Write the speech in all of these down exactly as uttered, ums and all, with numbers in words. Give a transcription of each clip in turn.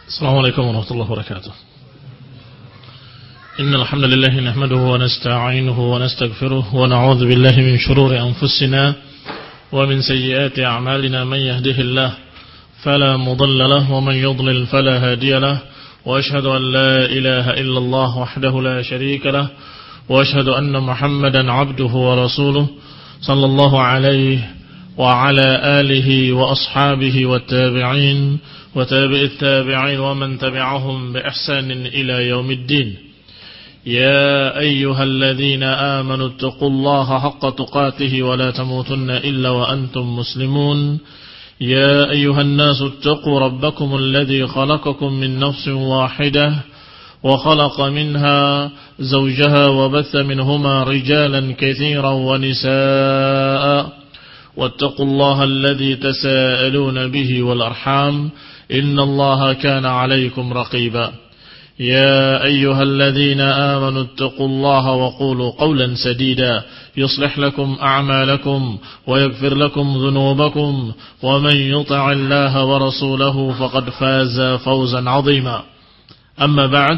السلام عليكم ورحمة الله وبركاته. إن الحمد لله نحمده ونستعينه ونستغفره ونعوذ بالله من شرور أنفسنا ومن سيئات أعمالنا. من يهده الله فلا مضل له ومن يضلل فلا هادي له، وأشهد أن لا إله إلا الله وحده لا شريك له، وأشهد أن محمدا عبده ورسوله صلى الله عليه وعلى آله وأصحابه والتابعين وتابع التابعين ومن تبعهم بإحسان إلى يوم الدين. يا أيها الذين آمنوا اتقوا الله حق تقاته ولا تموتن إلا وأنتم مسلمون. يا أيها الناس اتقوا ربكم الذي خلقكم من نفس واحدة وخلق منها زوجها وبث منهما رجالا كثيرا ونساء، واتقوا الله الذي تساءلون به والأرحام إن الله كان عليكم رقيبا. يا أيها الذين آمنوا اتقوا الله وقولوا قولا سديدا يصلح لكم أعمالكم ويغفر لكم ذنوبكم، ومن يطع الله ورسوله فقد فاز فوزا عظيما. أما بعد،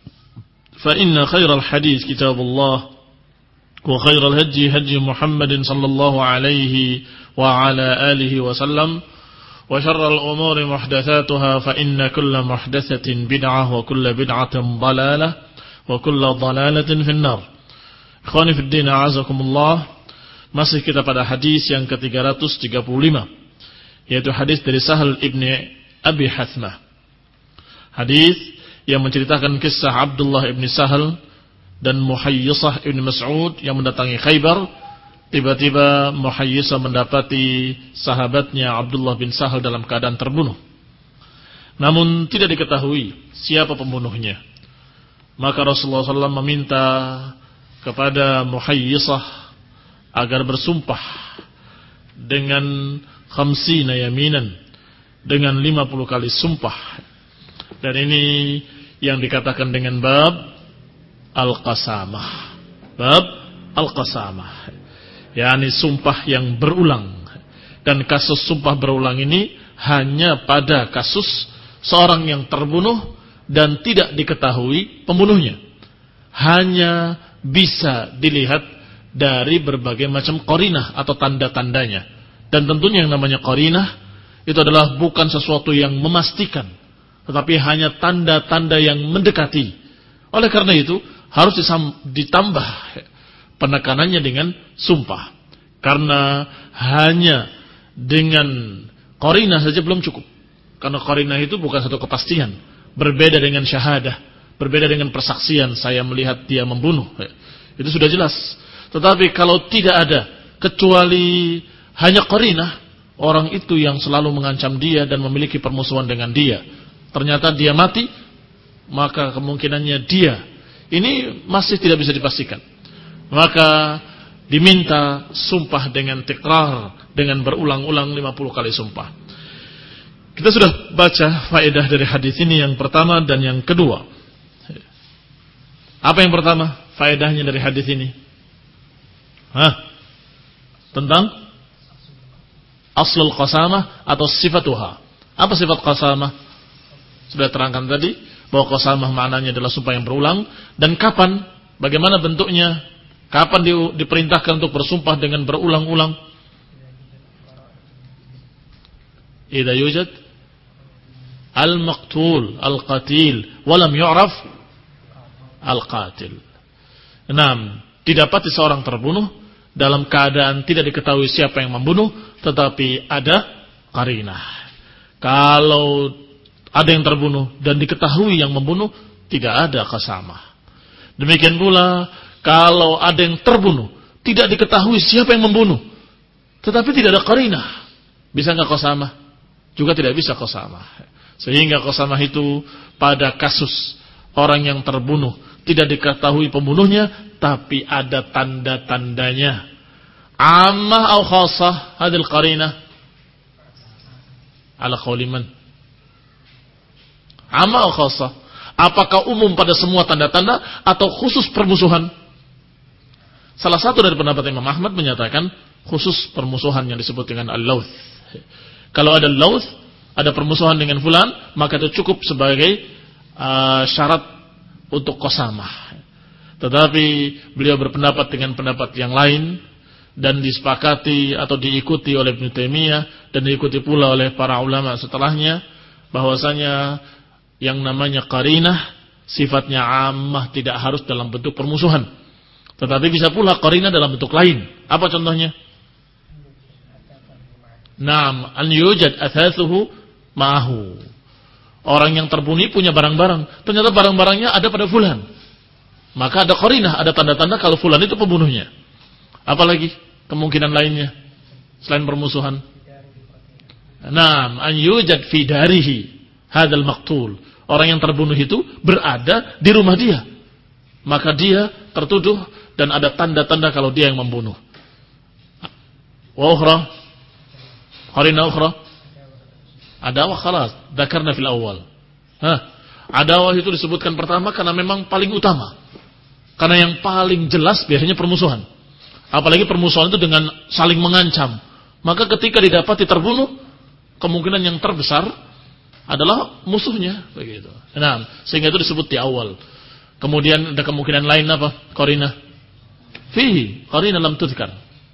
فإن خير الحديث كتاب الله، وخير الهدي هدي محمد صلى الله عليه وعلى آله وسلم، وشر الأمور محدثاتها، فإن كل محدثة بدعة وكل بدعة ضلالة وكل ضلالة في النار. Ikhwani fi din, a'azakumullah. Masih kita pada hadis yang ke tiga ratus tiga puluh lima, yaitu hadis dari Sahal ibn Abi Hathmah. Hadis yang menceritakan kisah Abdullah ibn Sahal dan Muhayyisah ibn Mas'ud yang mendatangi Khaybar. Tiba-tiba Muhayyisah mendapati sahabatnya Abdullah bin Sahal dalam keadaan terbunuh, namun tidak diketahui siapa pembunuhnya. Maka Rasulullah shallallahu alaihi wasallam meminta kepada Muhayyisah agar bersumpah dengan khamsina yaminan, dengan lima puluh kali sumpah. Dan ini yang dikatakan dengan bab al-qasamah. Bab al-qasamah, yakni sumpah yang berulang. Dan kasus sumpah berulang ini hanya pada kasus seorang yang terbunuh dan tidak diketahui pembunuhnya. Hanya bisa dilihat dari berbagai macam qarinah atau tanda-tandanya. Dan tentunya yang namanya qarinah itu adalah bukan sesuatu yang memastikan, tetapi hanya tanda-tanda yang mendekati. Oleh karena itu harus ditambah penekanannya dengan sumpah, karena hanya dengan qarinah saja belum cukup. Karena qarinah itu bukan satu kepastian, berbeda dengan syahadah, berbeda dengan persaksian saya melihat dia membunuh, itu sudah jelas. Tetapi kalau tidak ada kecuali hanya qarinah, orang itu yang selalu mengancam dia dan memiliki permusuhan dengan dia, ternyata dia mati, maka kemungkinannya dia ini masih tidak bisa dipastikan. Maka diminta sumpah dengan tikrar, dengan berulang-ulang lima puluh kali sumpah. Kita sudah baca faedah dari hadis ini yang pertama dan yang kedua. Apa yang pertama faedahnya dari hadis ini? Hah? Tentang aslul qasamah atau sifatuha. Apa sifat qasamah? Sudah terangkan tadi bahwa qasamah maknanya adalah sumpah yang berulang. Dan kapan? Bagaimana bentuknya? Kapan di, diperintahkan untuk bersumpah dengan berulang-ulang? Idza yujad al-maqtul, al-qatil, walam yu'raf al-qatil. Enam, didapati seorang terbunuh dalam keadaan tidak diketahui siapa yang membunuh, tetapi ada qarinah. Kalau ada yang terbunuh dan diketahui yang membunuh, tidak ada qasamah. Demikian pula kalau ada yang terbunuh, tidak diketahui siapa yang membunuh, tetapi tidak ada qarinah, bisa nggak qasamah? Juga tidak bisa qasamah. Sehingga qasamah itu pada kasus orang yang terbunuh, tidak diketahui pembunuhnya, tapi ada tanda-tandanya. Amma au khassah hadil qarinah ala qawli man? Amma au khassah? Apakah umum pada semua tanda-tanda atau khusus permusuhan? Salah satu dari pendapat Imam Ahmad menyatakan khusus permusuhan yang disebut dengan al-lawth. Kalau ada lawth, ada permusuhan dengan fulan, maka itu cukup sebagai uh, syarat untuk qasamah. Tetapi beliau berpendapat dengan pendapat yang lain dan disepakati atau diikuti oleh Ibnu Taimiyah dan diikuti pula oleh para ulama setelahnya, bahwasanya yang namanya qarinah sifatnya ammah, tidak harus dalam bentuk permusuhan. Tetapi bisa pula qarinah dalam bentuk lain. Apa contohnya? Naam, an yujad athathuhu ma'ahu. Orang yang terbunuh punya barang-barang, ternyata barang-barangnya ada pada fulan. Maka ada qarinah, ada tanda-tanda kalau fulan itu pembunuhnya. Apalagi kemungkinan lainnya selain permusuhan? Naam, an yujad fi darihi hadzal maqtul. Orang yang terbunuh itu berada di rumah dia. Maka dia tertuduh dan ada tanda-tanda kalau dia yang membunuh. Wa ukhra, qarinah ukhra, adawah khalas, dzakarna fil awal. Hah, adawah itu disebutkan pertama karena memang paling utama. Karena yang paling jelas biasanya permusuhan. Apalagi permusuhan itu dengan saling mengancam. Maka ketika didapati terbunuh, kemungkinan yang terbesar adalah musuhnya, begitu. Nah, sehingga itu disebut di awal. Kemudian ada kemungkinan lain apa? Qarinah. Fihi qarinah lam tudhkar.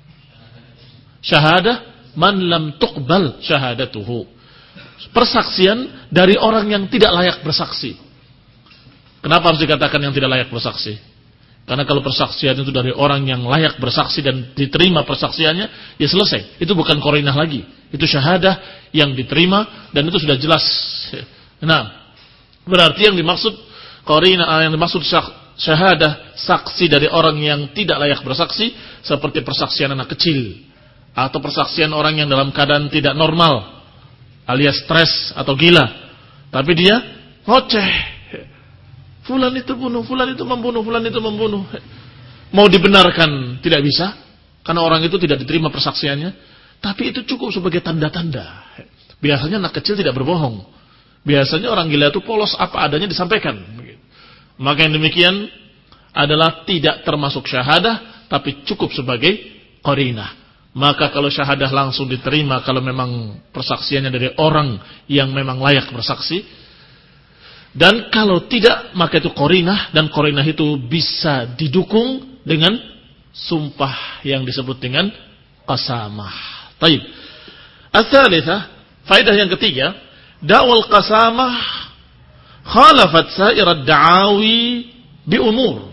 Syahadah man lam tuqbal syahadatuhu. Persaksian dari orang yang tidak layak bersaksi. Kenapa harus dikatakan yang tidak layak bersaksi? Karena kalau persaksian itu dari orang yang layak bersaksi dan diterima persaksiannya, ya selesai. Itu bukan qarinah lagi. Itu syahadah yang diterima dan itu sudah jelas. Nah, berarti yang dimaksud qarinah, yang dimaksud syahadah, saksi dari orang yang tidak layak bersaksi, seperti persaksian anak kecil atau persaksian orang yang dalam keadaan tidak normal, alias stres atau gila. Tapi dia ngoceh. Fulan itu bunuh, fulan itu membunuh, fulan itu membunuh. Mau dibenarkan tidak bisa, karena orang itu tidak diterima persaksiannya. Tapi itu cukup sebagai tanda-tanda. Biasanya anak kecil tidak berbohong. Biasanya orang gila itu polos, apa adanya disampaikan. Maka yang demikian adalah tidak termasuk syahadah, tapi cukup sebagai qarinah. Maka kalau syahadah langsung diterima, kalau memang persaksiannya dari orang yang memang layak bersaksi. Dan kalau tidak, maka itu qarinah, dan qarinah itu bisa didukung dengan sumpah yang disebut dengan qasamah. Taib. Ats-tsalitsah, faedah yang ketiga, da'wal qasamah khalafat sa'irad da'awi bi umur.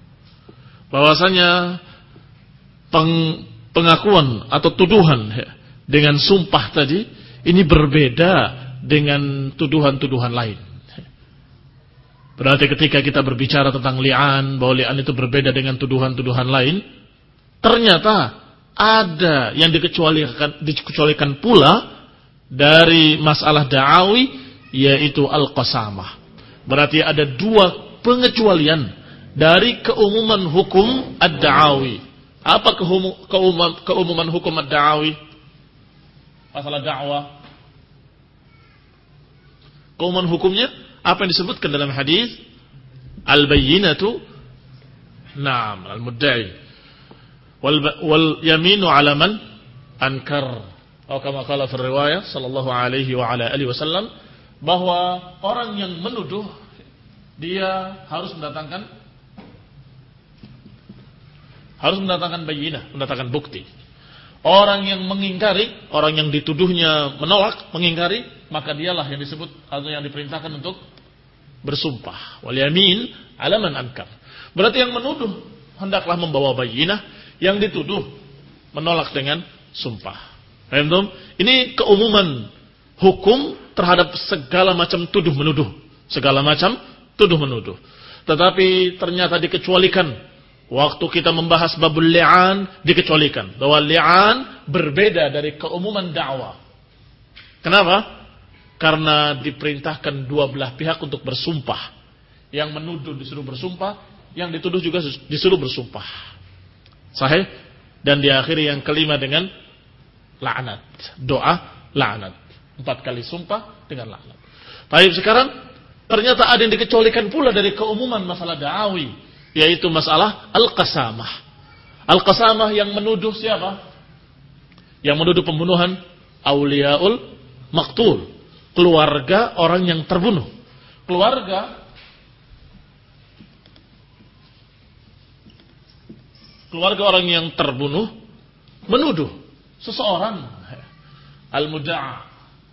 Bahwasanya peng, pengakuan atau tuduhan dengan sumpah tadi ini berbeda dengan tuduhan-tuduhan lain. Berarti ketika kita berbicara tentang li'an, bahwa li'an itu berbeda dengan tuduhan-tuduhan lain, ternyata ada yang dikecualikan, dikecualikan pula dari masalah da'awi, yaitu al-qasamah. Berarti ada dua pengecualian dari keumuman hukum ad-da'awi. Apa keumuman, keumuman hukum ad-da'awi? Masalah da'wah. Keumuman hukumnya apa yang disebutkan dalam hadis al-bayyinatu na'am al-mudda'i wal, wal yaminu 'ala man ankar, atau kama qala fi riwayah sallallahu alaihi wa ala alihi wasallam, bahwa orang yang menuduh dia harus mendatangkan harus mendatangkan bayyinah, mendatangkan bukti. Orang yang mengingkari, orang yang dituduhnya menolak, mengingkari, maka dialah yang disebut atau yang diperintahkan untuk bersumpah. Wal yamin 'ala man ankar. Berarti yang menuduh hendaklah membawa bayyinah, yang dituduh menolak dengan sumpah. Paham? Ini keumuman hukum terhadap segala macam tuduh menuduh, segala macam tuduh menuduh. Tetapi ternyata dikecualikan. Waktu kita membahas babul li'an, dikecualikan bahwa li'an berbeda dari keumuman dakwah. Kenapa? Karena diperintahkan dua belah pihak untuk bersumpah. Yang menuduh disuruh bersumpah, yang dituduh juga disuruh bersumpah. Sahih? Dan diakhiri yang kelima dengan laknat, doa laknat. Empat kali sumpah dengan laknat. Baik, sekarang ternyata ada yang dikecualikan pula dari keumuman masalah da'awi, yaitu masalah al-qasamah. Al-qasamah yang menuduh siapa? Yang menuduh pembunuhan auliaul maqtul, keluarga orang yang terbunuh. Keluarga keluarga orang yang terbunuh menuduh seseorang al-mudda'a.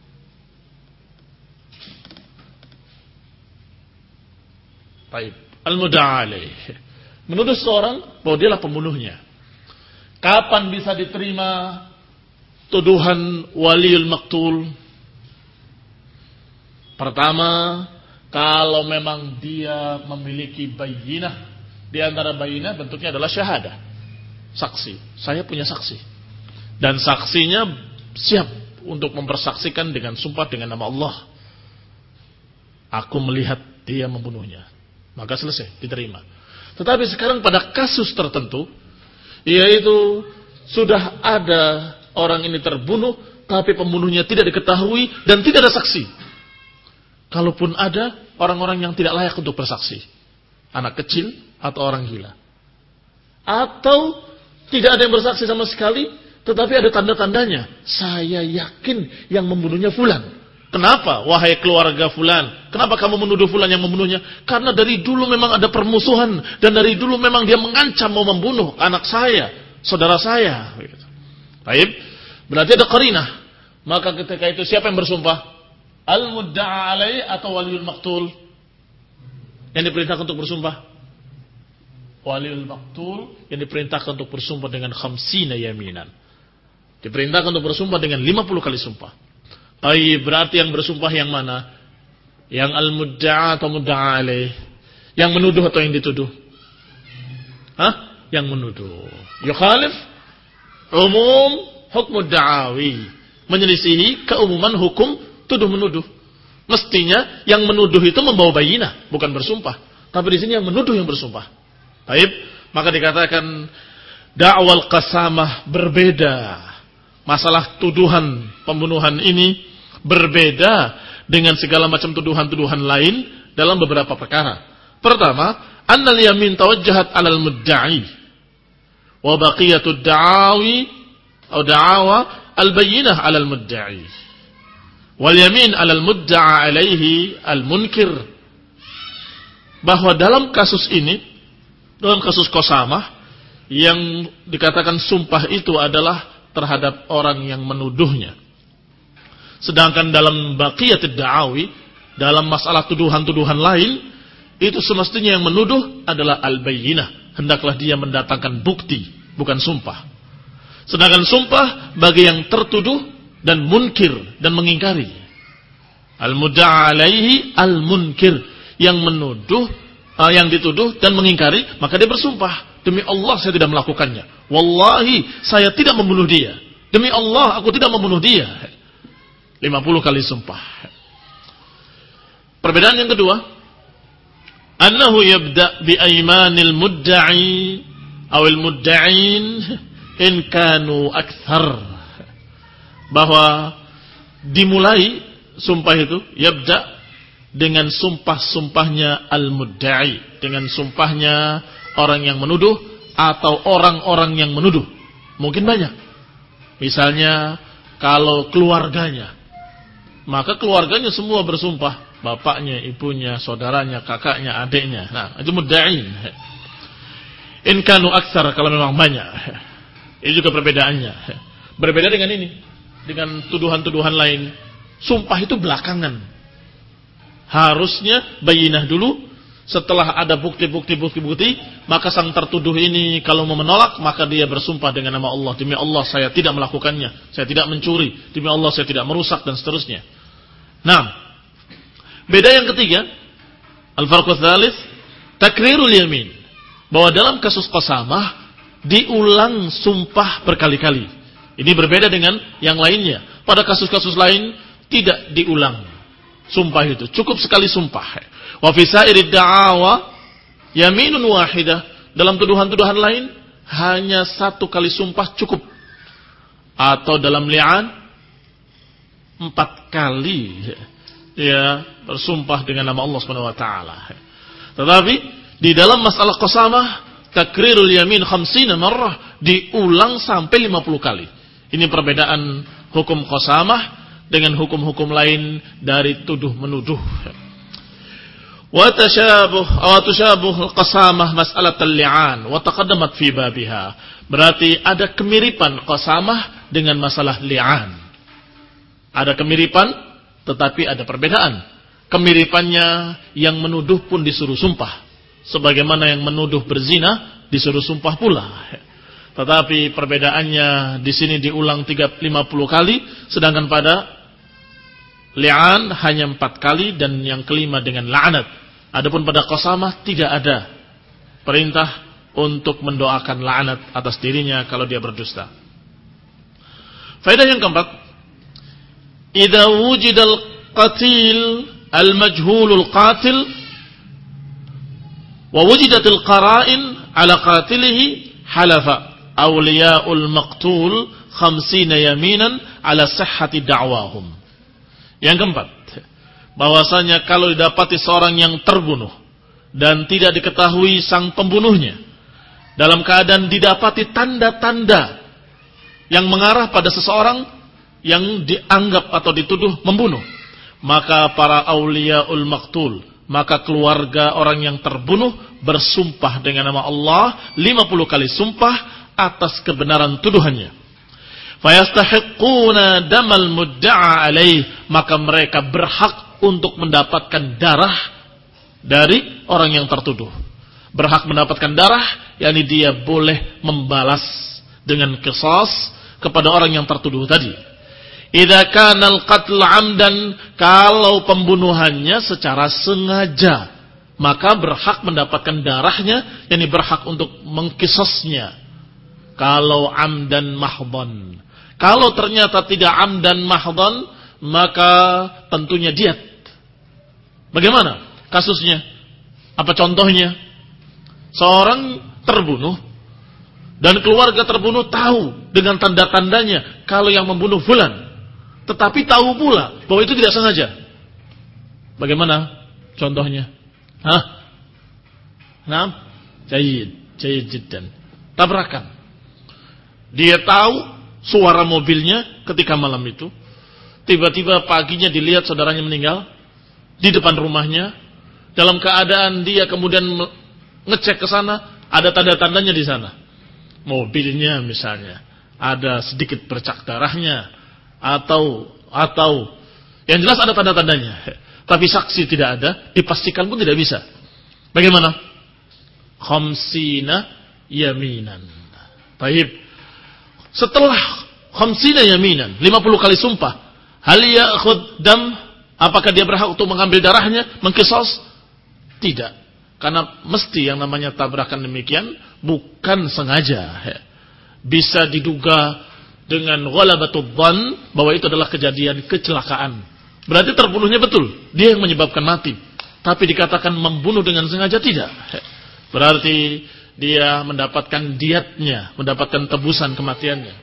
Baik, al-mudda'a alaih. Menuduh seseorang bahwa dialah pembunuhnya. Kapan bisa diterima tuduhan waliul maktul? Pertama, kalau memang dia memiliki bayyinah. Di antara bayyinah bentuknya adalah syahadah, saksi. Saya punya saksi. Dan saksinya siap untuk mempersaksikan dengan sumpah dengan nama Allah. Aku melihat dia membunuhnya. Maka selesai, diterima. Tetapi sekarang pada kasus tertentu, yaitu sudah ada orang ini terbunuh, tapi pembunuhnya tidak diketahui dan tidak ada saksi. Kalaupun ada orang-orang yang tidak layak untuk bersaksi, anak kecil atau orang gila, atau tidak ada yang bersaksi sama sekali, tetapi ada tanda-tandanya. Saya yakin yang membunuhnya fulan. Kenapa? Wahai keluarga fulan, kenapa kamu menuduh fulan yang membunuhnya? Karena dari dulu memang ada permusuhan, dan dari dulu memang dia mengancam mau membunuh anak saya, saudara saya. Baik, berarti ada qarinah. Maka ketika itu siapa yang bersumpah? Al-mudda'a alaih atau waliul maktul? Yang diperintahkan untuk bersumpah? Waliul maktul yang diperintahkan untuk bersumpah dengan khamsina yaminan. Diperintahkan untuk bersumpah dengan lima puluh kali sumpah. Baik, berarti yang bersumpah yang mana? Yang al-mudda'a atau mudda'a alaih? Yang menuduh atau yang dituduh? Hah? Yang menuduh. Yukhalif umum hukm da'awi. Menyelisihi keumuman hukum tuduh menuduh. Mestinya yang menuduh itu membawa bayinah, bukan bersumpah. Tapi di sini yang menuduh yang bersumpah. Baik, maka dikatakan da'wal qasamah berbeda. Masalah tuduhan pembunuhan ini berbeda dengan segala macam tuduhan-tuduhan lain dalam beberapa perkara. Pertama, annal yamin tawajjahat 'alal mudda'i wa baqiyatud da'awi atau da'awa al-bayyinah 'alal mudda'i. Wal yamin 'alal mudda'a 'alaihi al-munkir. Bahwa dalam kasus ini, dalam kasus qasamah, yang dikatakan sumpah itu adalah terhadap orang yang menuduhnya. Sedangkan dalam baqiyatid da'awi, dalam masalah tuduhan-tuduhan lain, itu semestinya yang menuduh adalah al-bayyinah. Hendaklah dia mendatangkan bukti, bukan sumpah. Sedangkan sumpah bagi yang tertuduh dan munkir dan mengingkari. Al-mudda'a alaihi al-munkir, yang menuduh, uh, yang dituduh dan mengingkari, maka dia bersumpah. Demi Allah saya tidak melakukannya. Wallahi saya tidak membunuh dia. Demi Allah aku tidak membunuh dia. lima puluh kali sumpah. Perbedaan yang kedua, annahu yabda' bi aymanil mudda'i awil mudda'in in kanu akthar. Bahwa dimulai sumpah itu yabda' dengan sumpah-sumpahnya al-mudda'i, dengan sumpahnya orang yang menuduh atau orang-orang yang menuduh. Mungkin banyak. Misalnya kalau keluarganya, maka keluarganya semua bersumpah, bapaknya, ibunya, saudaranya, kakaknya, adiknya. Nah, itu mudda'in. In kanu aktsar, kalau memang banyak. Ini juga perbedaannya. Berbeda dengan ini, dengan tuduhan-tuduhan lain. Sumpah itu belakangan. Harusnya bayinah dulu. Setelah ada bukti-bukti bukti-bukti, maka sang tertuduh ini kalau mau menolak, maka dia bersumpah dengan nama Allah. Demi Allah saya tidak melakukannya, saya tidak mencuri, demi Allah saya tidak merusak, dan seterusnya. Nah, beda yang ketiga, al-farqu tsalits, takrirul yamin. Bahwa dalam kasus qasamah diulang sumpah berkali-kali. Ini berbeda dengan yang lainnya. Pada kasus-kasus lain tidak diulang sumpah itu, cukup sekali sumpah. Wa fi sa'iri da'awa yaminun wahidah. Dalam tuduhan-tuduhan lain hanya satu kali sumpah cukup. Atau dalam li'an empat kali ya bersumpah dengan nama Allah Subhanahu wa taala. Tetapi di dalam masalah qasamah takrirul yamin khamsina marrah, diulang sampai lima puluh kali. Ini perbedaan hukum qasamah dengan hukum-hukum lain dari tuduh menuduh. Wa tashabuh aw tushabuh al-qasamah mas'alat al-li'an wa taqaddamat fi babiha. Berarti ada kemiripan qasamah dengan masalah li'an. Ada kemiripan tetapi ada perbedaan. Kemiripannya yang menuduh pun disuruh sumpah, sebagaimana yang menuduh berzina disuruh sumpah pula. Tetapi perbedaannya di sini diulang tiga ratus lima puluh kali, sedangkan pada li'an hanya empat kali dan yang kelima dengan la'anat. Adapun pada qasamah tidak ada perintah untuk mendoakan la'anat atas dirinya kalau dia berdusta. Faedah yang keempat, idza wujidal qatil al-majhulul qatil wa wujidatil qara'in ala qatilihi halafa awliya'ul maqtul khamsina yaminan ala sihhati da'wahum. Yang keempat, bahwasanya kalau didapati seorang yang terbunuh dan tidak diketahui sang pembunuhnya, dalam keadaan didapati tanda-tanda yang mengarah pada seseorang yang dianggap atau dituduh membunuh, maka para auliyaul maqtul, maka keluarga orang yang terbunuh bersumpah dengan nama Allah lima puluh kali sumpah atas kebenaran tuduhannya. Fayastahiqquna damal mudda'a alaih, maka mereka berhak untuk mendapatkan darah dari orang yang tertuduh. Berhak mendapatkan darah, yakni dia boleh membalas dengan qisas kepada orang yang tertuduh tadi. Idza kana al-qatl 'amdan, kalau pembunuhannya secara sengaja, maka berhak mendapatkan darahnya, yakni berhak untuk mengqisasnya. Kalau amdan mahdhan. Kalau ternyata tidak amdan mahdhan, maka tentunya diat. Bagaimana kasusnya? Apa contohnya? Seorang terbunuh dan keluarga terbunuh tahu dengan tanda-tandanya kalau yang membunuh fulan, tetapi tahu pula bahwa itu tidak sengaja. Bagaimana contohnya? Hah? Naam? Jayyid, jayyid jiddan. Tabrakan. Dia tahu suara mobilnya ketika malam itu. Tiba-tiba paginya dilihat saudaranya meninggal di depan rumahnya. Dalam keadaan dia kemudian ngecek ke sana, ada tanda-tandanya di sana. Mobilnya misalnya ada sedikit bercak darahnya, atau atau yang jelas ada tanda-tandanya. Tapi saksi tidak ada, dipastikan pun tidak bisa. Bagaimana? Khamsina yaminan. Baik. Setelah khamsina yaminan, lima puluh kali sumpah, hal ya'khud dam, apakah dia berhak untuk mengambil darahnya, mengqisas? Tidak. Karena mesti yang namanya tabrakan demikian bukan sengaja. Bisa diduga dengan ghalabatud dhann bahwa itu adalah kejadian kecelakaan. Berarti terbunuhnya betul, dia yang menyebabkan mati. Tapi dikatakan membunuh dengan sengaja, tidak. Berarti dia mendapatkan diatnya, mendapatkan tebusan kematiannya.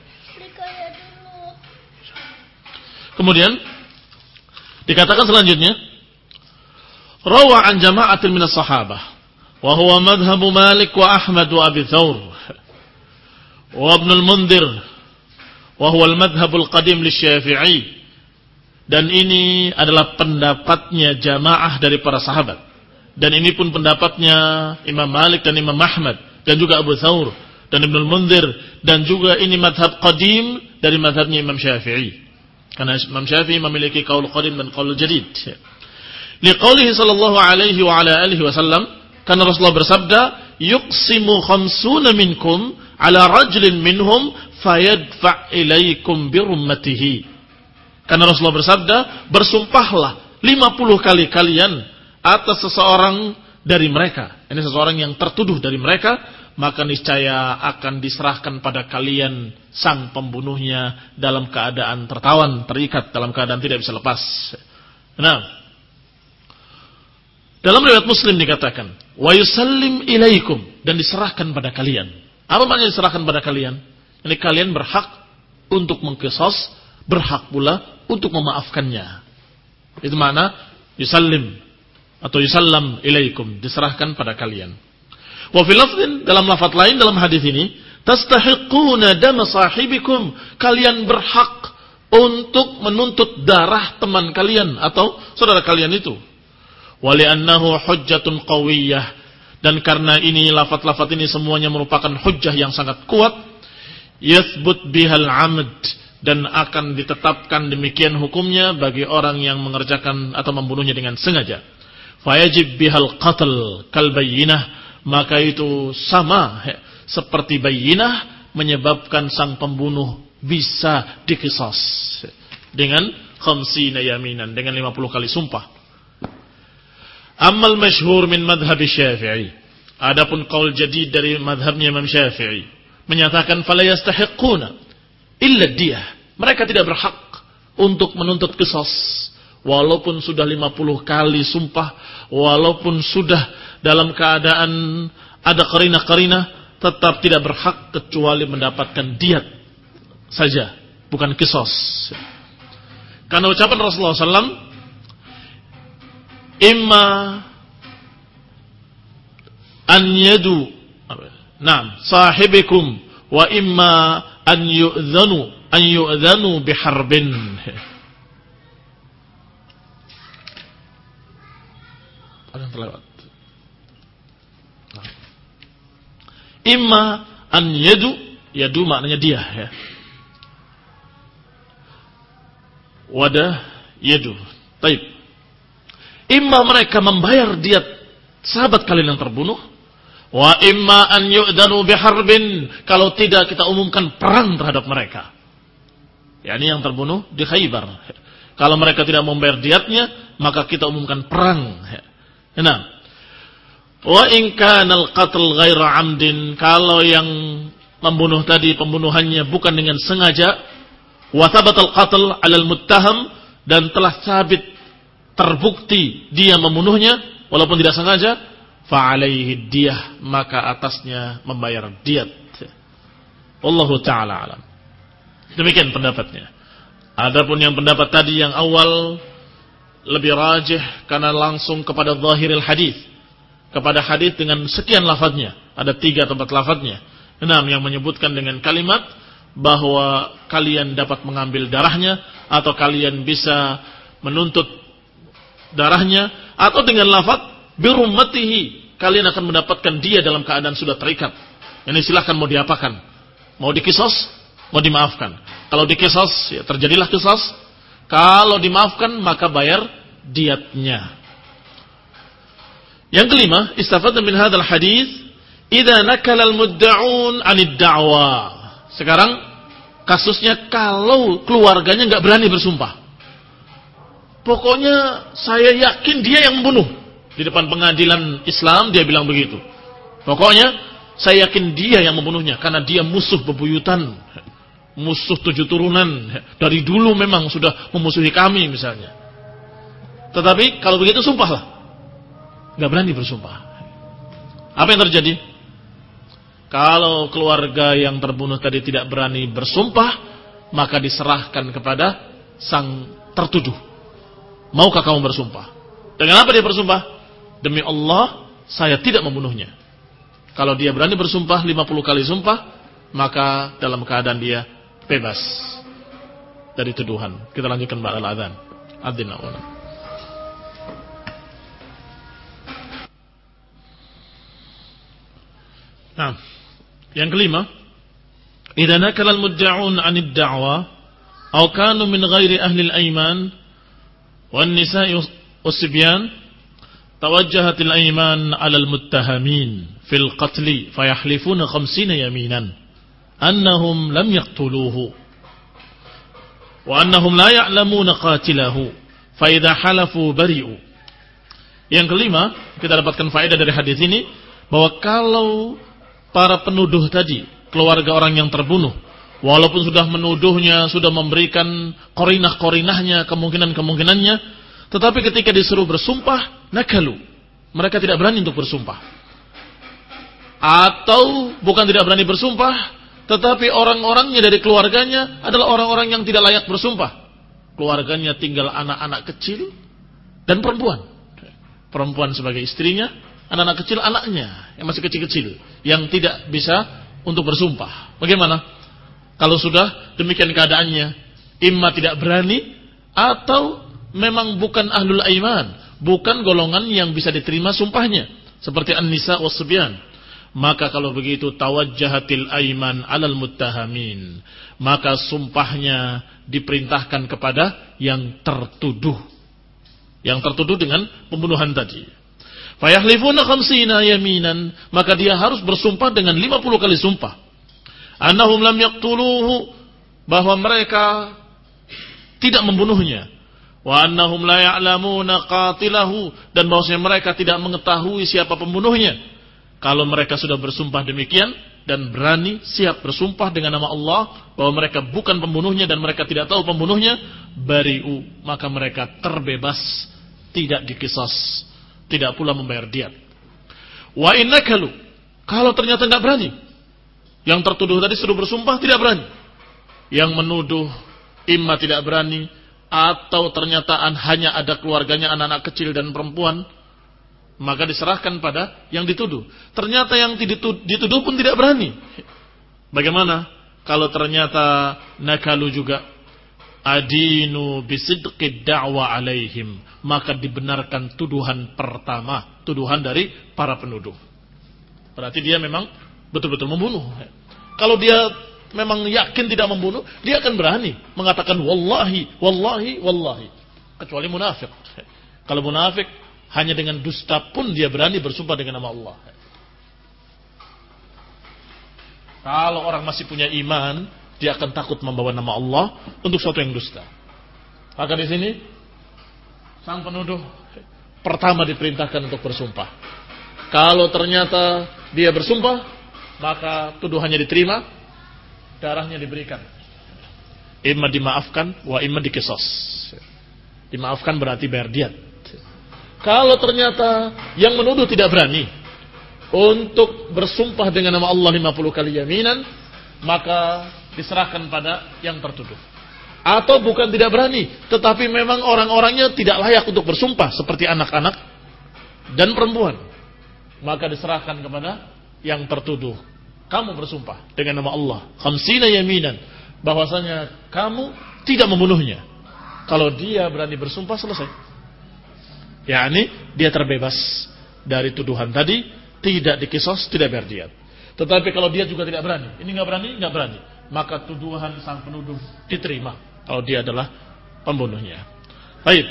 Kemudian dikatakan selanjutnya, rawa an jama'atin minas sahabah wa huwa madhhabu Malik wa Ahmad wa Abi Thawr wa Ibn al-Mundhir wa huwa al-madhhabul qadim lisy-Syafi'i. Dan ini adalah pendapatnya jamaah dari para sahabat. Dan ini pun pendapatnya Imam Malik dan Imam Ahmad dan juga Abu Thawr dan Ibn al-Mundhir, dan juga ini madhab qadim dari madhabnya Imam Syafi'i. Karena Imam Syafi'i memiliki qaul qadim dan qaul jadid. Liqaulihi sallallahu alaihi wa ala alihi wasallam, karena Rasulullah bersabda, yuqsimu khamsuna minkum ala rajulin minhum fayadfa' ilaikum birummatihi. Karena Rasulullah bersabda, bersumpahlah lima puluh kali kalian atas seseorang dari mereka. Ini seseorang yang tertuduh dari mereka, maka niscaya akan diserahkan pada kalian sang pembunuhnya dalam keadaan tertawan, terikat, dalam keadaan tidak bisa lepas. Nah, dalam riwayat Muslim dikatakan, wa yusallim ilaikum, dan diserahkan pada kalian. Apa maknanya diserahkan pada kalian? Ini kalian berhak untuk mengqisas, berhak pula untuk memaafkannya. Itu makna yusallim atau yusallam ilaikum, diserahkan pada kalian. Wa fil lafdhin, dalam lafaz lain dalam hadis ini, tastahiquna dama sahibikum, kalian berhak untuk menuntut darah teman kalian atau saudara kalian itu. Wali'annahu hujjatun qawiyyah, dan karena ini lafaz-lafaz ini semuanya merupakan hujjah yang sangat kuat, yathbut bihal 'amd, dan akan ditetapkan demikian hukumnya bagi orang yang mengerjakan atau membunuhnya dengan sengaja. Fayajib bihal qatl kal bayyinah, maka itu sama seperti bayyinah, menyebabkan sang pembunuh bisa diqisas dengan khamsina yaminan, dengan lima puluh kali sumpah. Ammal masyhur min madhhab Syafi'i, adapun qaul jadid dari madhabnya Imam Syafi'i menyatakan fala yastahiquna illa diyah, mereka tidak berhak untuk menuntut qisas walaupun sudah lima puluh kali sumpah, walaupun sudah dalam keadaan ada qarinah-qarinah, tetap tidak berhak kecuali mendapatkan diyat saja, bukan qisas. Karena ucapan Rasulullah sallallahu alaihi wasallam, imma an yadu na'am sahibikum wa imma an yu'dhanu an yu'dhanu biharbin. Ada yang terlewat. Nah. Imma an yadu, yadu maknanya dia ya. Wadah yadu. Taib. Imma mereka membayar diat sahabat kalian yang terbunuh, wa imma an yu'danu biharbin, kalau tidak kita umumkan perang terhadap mereka. yakni yang terbunuh di Khaybar. Kalau mereka tidak membayar diatnya, maka kita umumkan perang. Nah, wa in kana al-qatl ghaira 'amdin, kalau yang membunuh tadi pembunuhannya bukan dengan sengaja, wa thabata al-qatl 'ala al-muttaham, dan telah sabit terbukti dia membunuhnya walaupun tidak sengaja, fa alaihi diyah, maka atasnya membayar diat. Wallahu ta'ala alam. Demikian pendapatnya. Adapun yang pendapat tadi yang awal lebih rajih karena langsung kepada zahiril hadis, kepada hadis dengan sekian lafadznya, ada tiga tempat lafadznya. Enam yang menyebutkan dengan kalimat bahwa kalian dapat mengambil darahnya, atau kalian bisa menuntut darahnya, atau dengan lafadz birummatihi, kalian akan mendapatkan dia dalam keadaan sudah terikat. Ini silahkan mau diapakan, mau dikisos, mau dimaafkan. Kalau dikisos, ya terjadilah kisos. Kalau dimaafkan, maka bayar diatnya. Yang kelima, istafadna min hadzal hadis, idza nakala al-mudda'un 'anid da'wa. Sekarang kasusnya kalau keluarganya enggak berani bersumpah. Pokoknya saya yakin dia yang membunuh. Di depan pengadilan Islam dia bilang begitu. Pokoknya saya yakin dia yang membunuhnya karena dia musuh bebuyutan, musuh tujuh turunan. Dari dulu memang sudah memusuhi kami misalnya. Tetapi kalau begitu sumpahlah. Enggak berani bersumpah. Apa yang terjadi? Kalau keluarga yang terbunuh tadi tidak berani bersumpah, maka diserahkan kepada sang tertuduh. Maukah kamu bersumpah? Dengan apa dia bersumpah? Demi Allah, saya tidak membunuhnya. Kalau dia berani bersumpah lima puluh kali sumpah, maka dalam keadaan dia bebas dari tuduhan. Kita lanjutkan ba'dal adzan. Adzin awal. Nah, yang kelima, idza nakala al-mudda'un 'anid da'wa aw kanu min ghairi ahli al-ayman wan nisa'i was-sibyan tawajjahat al-ayman 'ala al-muttahamin fil qatl fayahlifuna khamsina yaminan annahum lam yaqtuluhu wa annahum la ya'lamuna qatilahu fa idza halafu bari'u. Yang kelima, kita dapatkan faedah dari hadis ini bahwa kalau para penuduh tadi, keluarga orang yang terbunuh, walaupun sudah menuduhnya, sudah memberikan korinah-korinahnya, kemungkinan-kemungkinannya, tetapi ketika disuruh bersumpah, nakalu, mereka tidak berani untuk bersumpah. Atau bukan tidak berani bersumpah, tetapi orang-orangnya dari keluarganya adalah orang-orang yang tidak layak bersumpah. Keluarganya tinggal anak-anak kecil dan perempuan. Perempuan sebagai istrinya, anak-anak kecil anaknya yang masih kecil-kecil, yang tidak bisa untuk bersumpah. Bagaimana? Kalau sudah demikian keadaannya, Imma tidak berani atau memang bukan ahlul aiman, bukan golongan yang bisa diterima sumpahnya, seperti An-Nisa was-Subyan. Maka kalau begitu tawajjahatil aiman 'alal muttahamin, maka sumpahnya diperintahkan kepada yang tertuduh. Yang tertuduh dengan pembunuhan tadi. Fayahlifuna khamsina yaminan, maka dia harus bersumpah dengan lima puluh kali sumpah. Annahum lam yaqtuluhu, bahwa mereka tidak membunuhnya. Wa annahum la ya'lamuna qatilahu, dan bahwasanya mereka tidak mengetahui siapa pembunuhnya. Kalau mereka sudah bersumpah demikian dan berani siap bersumpah dengan nama Allah bahwa mereka bukan pembunuhnya dan mereka tidak tahu pembunuhnya, bari'u, maka mereka terbebas, tidak diqisas, tidak pula membayar diat. Wa innakalu, kalau ternyata enggak berani, yang tertuduh tadi sudah bersumpah tidak berani, yang menuduh imma tidak berani, atau ternyata hanya ada keluarganya anak-anak kecil dan perempuan, maka diserahkan pada yang dituduh. Ternyata yang dituduh pun tidak berani. Bagaimana kalau ternyata nakalu juga? Adinu bisidqid da'wa alaihim, maka dibenarkan tuduhan pertama, tuduhan dari para penuduh. Berarti dia memang betul-betul membunuh. Kalau dia memang yakin tidak membunuh, dia akan berani mengatakan wallahi, wallahi, wallahi. Kecuali munafik. Kalau munafik hanya dengan dusta pun dia berani bersumpah dengan nama Allah. Kalau orang masih punya iman, dia akan takut membawa nama Allah untuk sesuatu yang dusta. Maka di sini sang penuduh pertama diperintahkan untuk bersumpah. Kalau ternyata dia bersumpah, maka tuduhannya diterima, darahnya diberikan. Imma dimaafkan, wa imma diqisas. Dimaafkan berarti bayar diat. Kalau ternyata yang menuduh tidak berani untuk bersumpah dengan nama Allah lima puluh kali yaminan, maka diserahkan pada yang tertuduh. Atau bukan tidak berani, tetapi memang orang-orangnya tidak layak untuk bersumpah, seperti anak-anak dan perempuan, maka diserahkan kepada yang tertuduh. Kamu bersumpah dengan nama Allah khamsina yaminan, bahwasanya kamu tidak membunuhnya. Kalau dia berani bersumpah, selesai. yakni dia terbebas dari tuduhan tadi, tidak diqisas, tidak bayar diat. Tetapi kalau dia juga tidak berani, ini nggak berani, nggak berani, maka tuduhan sang penuduh diterima kalau dia adalah pembunuhnya. Baik.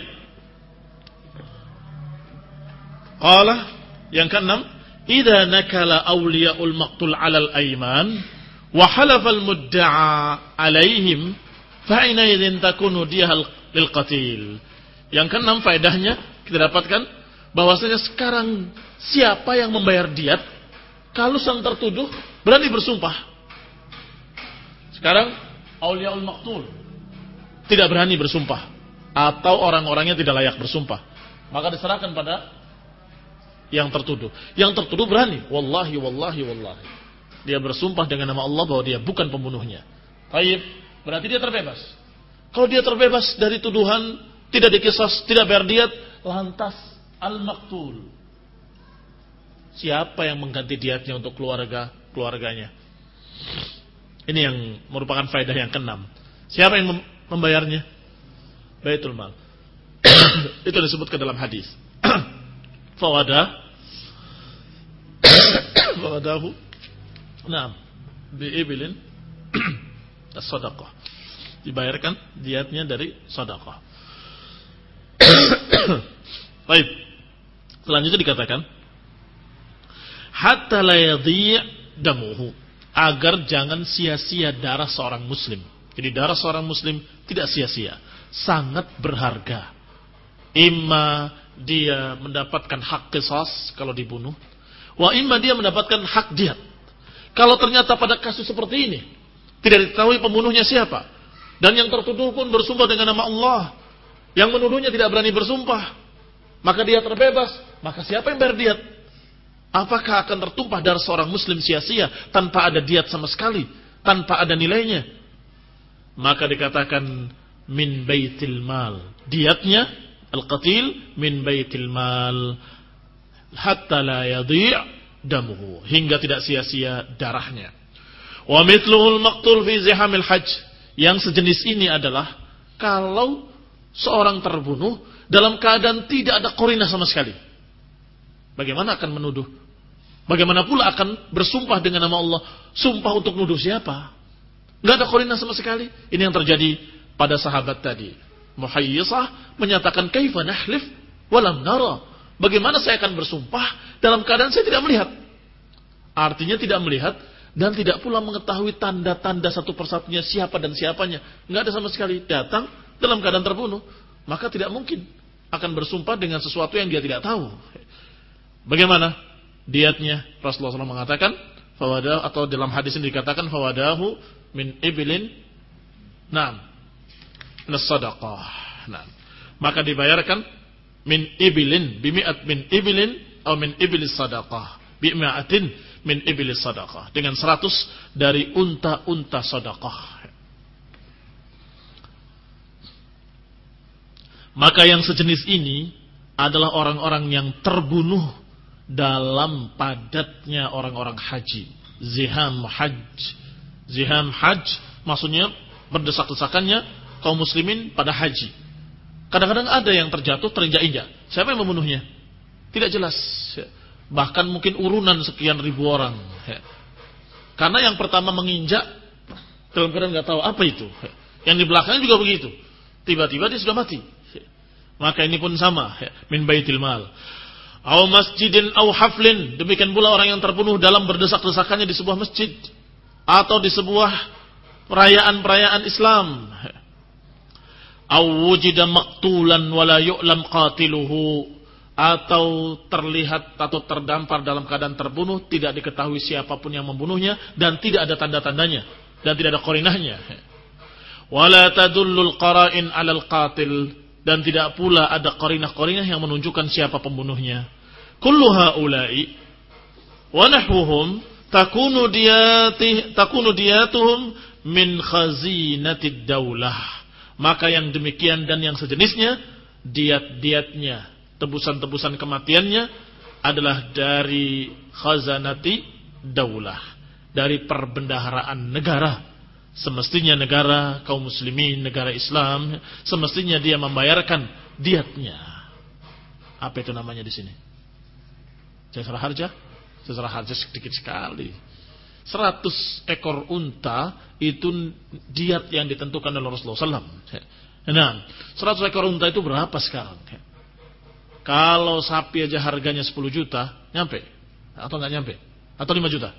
Qala yang keenam, idza nakala awliyaul maqtul 'alal aiman wa halafa al mudda'a 'alaihim fa ina idzin takunu diyal lil qatil. Yang keenam faedahnya kita dapatkan bahwasanya sekarang siapa yang membayar diat kalau sang tertuduh berani bersumpah. Sekarang auliaul maqtul tidak berani bersumpah atau orang-orangnya tidak layak bersumpah, maka diserahkan pada yang tertuduh. Yang tertuduh berani, wallahi wallahi wallahi. Dia bersumpah dengan nama Allah bahwa dia bukan pembunuhnya. Baik, berarti dia terbebas. Kalau dia terbebas dari tuduhan, tidak diqisas, tidak bayar diat, lantas al-maqtul, siapa yang mengganti diatnya untuk keluarga keluarganya? Ini yang merupakan faedah yang keenam. Siapa yang membayarnya? Baitul Mal. Itu disebutkan dalam hadis. Fawada fawadahu Naam biibilin as-sadaqah, dibayarkan diatnya dari sedekah. Baik. Selanjutnya dikatakan hatta la yadhi' damuhu, agar jangan sia-sia darah seorang muslim. Jadi darah seorang muslim tidak sia-sia, sangat berharga. Imma dia mendapatkan hak qisas kalau dibunuh, wa imma dia mendapatkan hak diat. Kalau ternyata pada kasus seperti ini tidak diketahui pembunuhnya siapa, dan yang tertuduh pun bersumpah dengan nama Allah, yang menuduhnya tidak berani bersumpah, maka dia terbebas, maka siapa yang bayar diat? Apakah akan tertumpah darah seorang muslim sia-sia tanpa ada diat sama sekali, tanpa ada nilainya? Maka dikatakan min baitil mal, diatnya al-qatil min baitil mal hatta la yadhi' damuhu, hingga tidak sia-sia darahnya. Wa mithluhul maqtul fi zihamil hajj, Yang sejenis ini adalah kalau seorang terbunuh dalam keadaan tidak ada qarinah sama sekali. Bagaimana akan menuduh? Bagaimana pula akan bersumpah dengan nama Allah? Sumpah untuk nuduh siapa? Tidak ada qarinah sama sekali. Ini yang terjadi pada sahabat tadi. Muhayyisah menyatakan kaifa nahlif walam nara. Bagaimana saya akan bersumpah dalam keadaan saya tidak melihat? Artinya tidak melihat dan tidak pula mengetahui tanda-tanda satu persatunya siapa dan siapanya. Tidak ada sama sekali. Datang dalam keadaan terbunuh. Maka tidak mungkin akan bersumpah dengan sesuatu yang dia tidak tahu. Bagaimana diatnya? Rasulullah shallallahu alaihi wasallam mengatakan fawadah, atau dalam hadis ini dikatakan fawadahu min ibilin na'am nas-sadaqah. Nah, maka dibayarkan min ibilin bimi'at min ibilin atau min ibilis sadaqah bimi'atin min ibilis sadaqah, dengan seratus dari unta-unta sadaqah. Maka yang sejenis ini adalah orang-orang yang terbunuh dalam padatnya orang-orang haji. Ziham hajj. Ziham hajj maksudnya berdesak-desakannya kaum muslimin pada haji. Kadang-kadang ada yang terjatuh, terinjak-injak. Siapa yang membunuhnya? Tidak jelas. Bahkan mungkin urunan sekian ribu orang. Karena yang pertama menginjak dalam keadaan nggak tahu apa itu. Yang di belakangnya juga begitu. Tiba-tiba dia sudah mati. Maka ini pun sama. Min baitil mal. Au masjidin au haflin. Demikian pula orang yang terbunuh dalam berdesak-desakannya di sebuah masjid atau di sebuah perayaan-perayaan Islam. Au wujida maqtulan wala yu'lam qatiluhu, atau terlihat atau terdampar dalam keadaan terbunuh, tidak diketahui siapapun yang membunuhnya dan tidak ada tanda-tandanya dan tidak ada qarinahnya. Wala tadullul qara'in 'alal qatil, dan tidak pula ada qarinah-qarinah yang menunjukkan siapa pembunuhnya. Kullu haula'i wa nahwuhum takunu diyati takunu diyatuhum min khazinatid daulah. Maka yang demikian dan yang sejenisnya, diat-diatnya, tebusan-tebusan kematiannya adalah dari khazanati daulah, dari perbendaharaan negara. Semestinya negara kaum muslimin, negara Islam, semestinya dia membayarkan diatnya. Apa itu namanya di sini? Jasara harja? Jasara harja sedikit sekali. Seratus ekor unta itu diat yang ditentukan oleh Rasulullah shallallahu alaihi wasallam. Nah, seratus ekor unta itu berapa sekarang? Kalau sapi aja harganya sepuluh juta, nyampe? Atau nggak nyampe? Atau lima juta?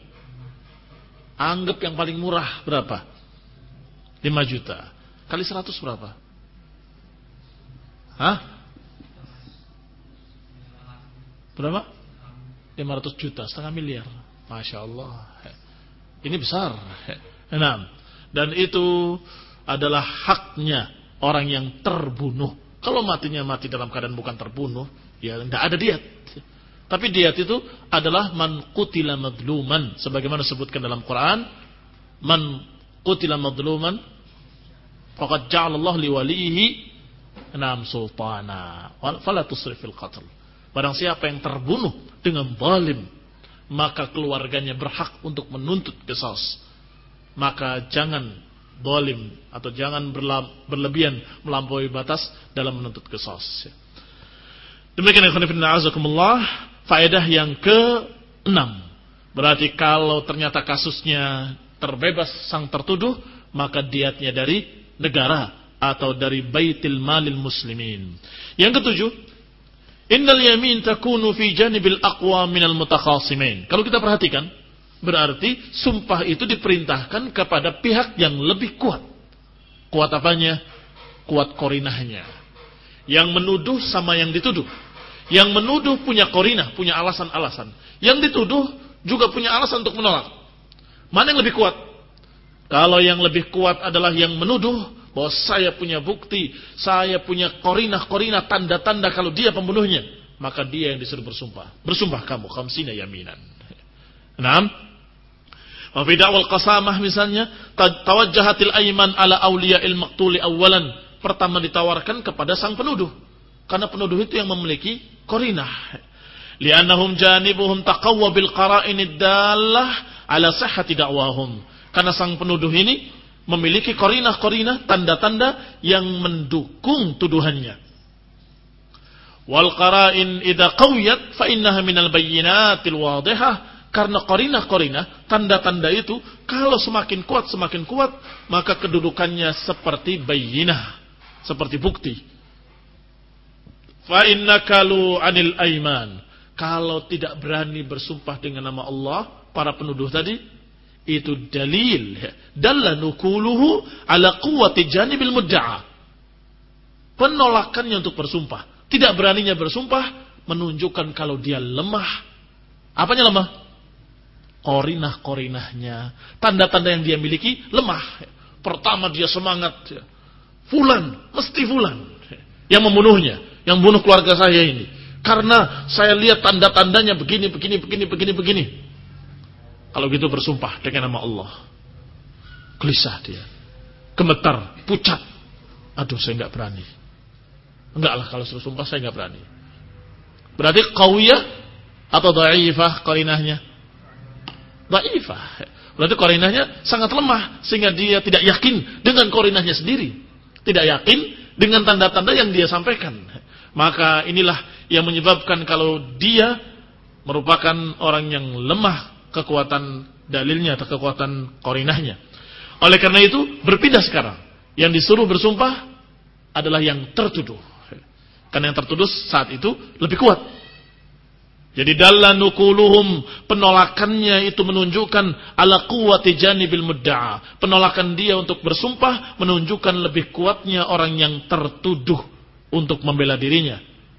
Anggap yang paling murah berapa? lima juta. Kali seratus berapa? Hah? Berapa? lima ratus juta, setengah miliar. Masya Allah. Ini besar. Enam. Dan itu adalah haknya orang yang terbunuh. Kalau matinya mati dalam keadaan bukan terbunuh, ya tidak ada diat. Tapi diat itu adalah man qutila madluman, sebagaimana disebutkan dalam Quran, man qutila madluman faqad ja'alallahu liwalihi enam sultana fala tusrif fil qatl. Barang siapa yang terbunuh dengan zalim, maka keluarganya berhak untuk menuntut qisas. Maka jangan zalim atau jangan berlebihan melampaui batas dalam menuntut qisas. Demikian ikhwan fillah azakumullah. Faedah yang keenam, berarti kalau ternyata kasusnya terbebas sang tertuduh, maka diatnya dari negara atau dari baitil malil muslimin. Yang ketujuh, innal yamin takunu fi janibil aqwa minal mutakhasimin. Kalau kita perhatikan, berarti sumpah itu diperintahkan kepada pihak yang lebih kuat. Kuat apanya? Kuat qarinahnya. Yang menuduh sama yang dituduh. Yang menuduh punya qarinah, punya alasan-alasan. Yang dituduh juga punya alasan untuk menolak. Mana yang lebih kuat? Kalau yang lebih kuat adalah yang menuduh bahwa saya punya bukti, saya punya qarinah-qarinah, tanda-tanda kalau dia pembunuhnya, maka dia yang disuruh bersumpah. Bersumpah kamu khamsina yaminan. Naam. Wa fi da'wal qasamah misalnya, tawajjahatil ayman ala awliya'il maqtuli awwalan. Pertama ditawarkan kepada sang penuduh. Karena penuduh itu yang memiliki qarinah. Li'annahum janibuhum taqawwa bil qara'inid dallah ala sihhati da'wahum. Karena sang penuduh ini memiliki qarinah-qarinah, tanda-tanda yang mendukung tuduhannya. Wal qara'in idza qawiyat fa innaha minal bayyinatil wadihah. Karena qarinah-qarinah, tanda-tanda itu kalau semakin kuat semakin kuat, maka kedudukannya seperti bayyinah, seperti bukti. Fa innakalu 'anil aiman. Kalau tidak berani bersumpah dengan nama Allah, para penuduh tadi, itu dalil dalla nukuluhu ala quwwati janibil mudda'a. Penolakannya untuk bersumpah, tidak beraninya bersumpah menunjukkan kalau dia lemah. Apanya lemah? Qarinah-qarinahnya, tanda-tanda yang dia miliki lemah. Pertama dia semangat, fulan, mesti fulan yang membunuhnya, yang bunuh keluarga saya ini. Karena saya lihat tanda-tandanya begini, begini, begini, begini, begini. Kalau gitu bersumpah dengan nama Allah, gelisah dia, gemetar, pucat. Aduh, saya nggak berani. Enggak lah, kalau suruh sumpah saya nggak berani. Berarti qawiyah atau dhaifah qarinahnya? Dhaifah. Berarti qarinahnya sangat lemah sehingga dia tidak yakin dengan qarinahnya sendiri, tidak yakin dengan tanda-tanda yang dia sampaikan. Maka inilah yang menyebabkan kalau dia merupakan orang yang lemah kekuatan dalilnya atau kekuatan qarinahnya. Oleh karena itu berpindah sekarang. Yang disuruh bersumpah adalah yang tertuduh. Karena yang tertuduh saat itu lebih kuat. Jadi dalla nukuluhum, penolakannya itu menunjukkan ala quwwati janibil mudda'a. Penolakan dia untuk bersumpah menunjukkan lebih kuatnya orang yang tertuduh untuk membela dirinya.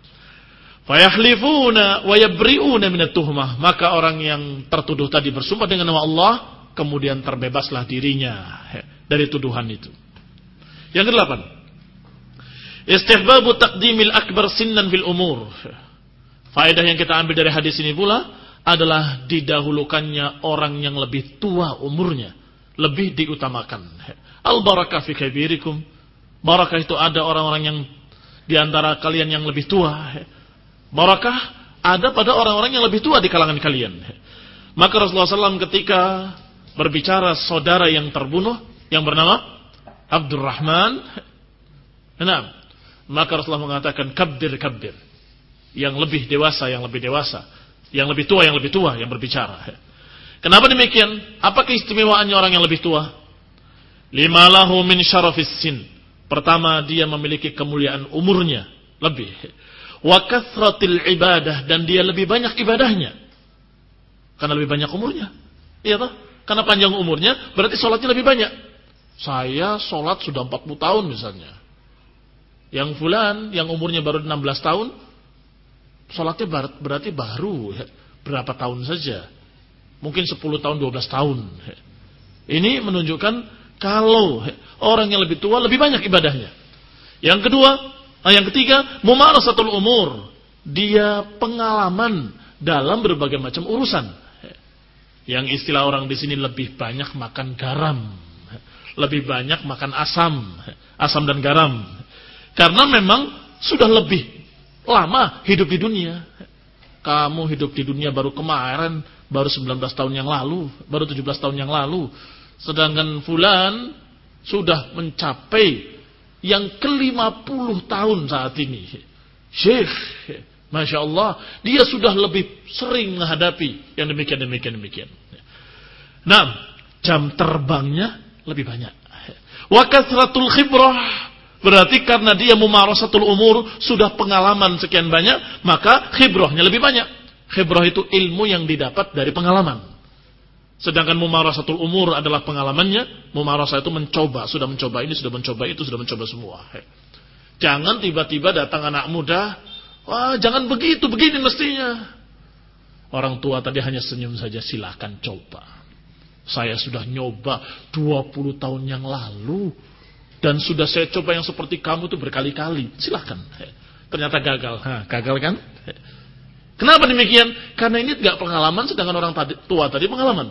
Fayahlifuna wa yabri'una minat tuhmah. Maka orang yang tertuduh tadi bersumpah dengan nama Allah, kemudian terbebaslah dirinya dari tuduhan itu. Yang kedelapan, istihbabu taqdimil akbar sinnan fil umur. Faedah yang kita ambil dari hadis ini pula adalah didahulukannya orang yang lebih tua umurnya, lebih diutamakan. Al-barakah fi kabirikum. Barakah itu ada orang-orang yang di antara kalian yang lebih tua. Barakah ada pada orang-orang yang lebih tua di kalangan kalian. Maka Rasulullah shallallahu alaihi wasallam ketika berbicara saudara yang terbunuh yang bernama Abdurrahman, nah, maka Rasulullah mengatakan kabbir kabbir. Yang lebih dewasa, yang lebih dewasa, yang lebih tua, yang lebih tua yang berbicara. Kenapa demikian? Apa keistimewaannya orang yang lebih tua? Lima lahu min syarafis sin. Pertama, dia memiliki kemuliaan umurnya lebih. Wa kathratil ibadah, dan dia lebih banyak ibadahnya. Karena lebih banyak umurnya. Iya toh? Karena panjang umurnya, berarti sholatnya lebih banyak. Saya sholat sudah empat puluh tahun misalnya. Yang fulan, yang umurnya baru enam belas tahun, sholatnya berarti baru berapa tahun saja. Mungkin sepuluh tahun, dua belas tahun. Ini menunjukkan kalau orang yang lebih tua lebih banyak ibadahnya. Yang kedua, yang ketiga, mumarasatul umur. Dia pengalaman dalam berbagai macam urusan. Yang istilah orang di sini lebih banyak makan garam, lebih banyak makan asam, asam dan garam. Karena memang sudah lebih lama hidup di dunia. Kamu hidup di dunia baru kemarin, baru sembilan belas tahun yang lalu, baru tujuh belas tahun yang lalu. Sedangkan fulan sudah mencapai yang ke lima puluh tahun saat ini. Syekh, Masya Allah, dia sudah lebih sering menghadapi yang demikian, demikian, demikian. Nah, jam terbangnya lebih banyak. Wa kathratul khibrah. Berarti karena dia mumarasatul umur, sudah pengalaman sekian banyak, maka khibrahnya lebih banyak. Khibrah itu ilmu yang didapat dari pengalaman. Sedangkan mumarasatul umur adalah pengalamannya. Mumarasah itu mencoba, sudah mencoba ini, sudah mencoba itu, sudah mencoba semua. Jangan tiba-tiba datang anak muda, wah jangan begitu, begini mestinya. Orang tua tadi hanya senyum saja, silakan coba. Saya sudah nyoba dua puluh tahun yang lalu. Dan sudah saya coba yang seperti kamu itu berkali-kali. Silahkan. Ternyata gagal. Ha, gagal kan? Kenapa demikian? Karena ini tidak pengalaman, sedangkan orang tadi, tua tadi pengalaman.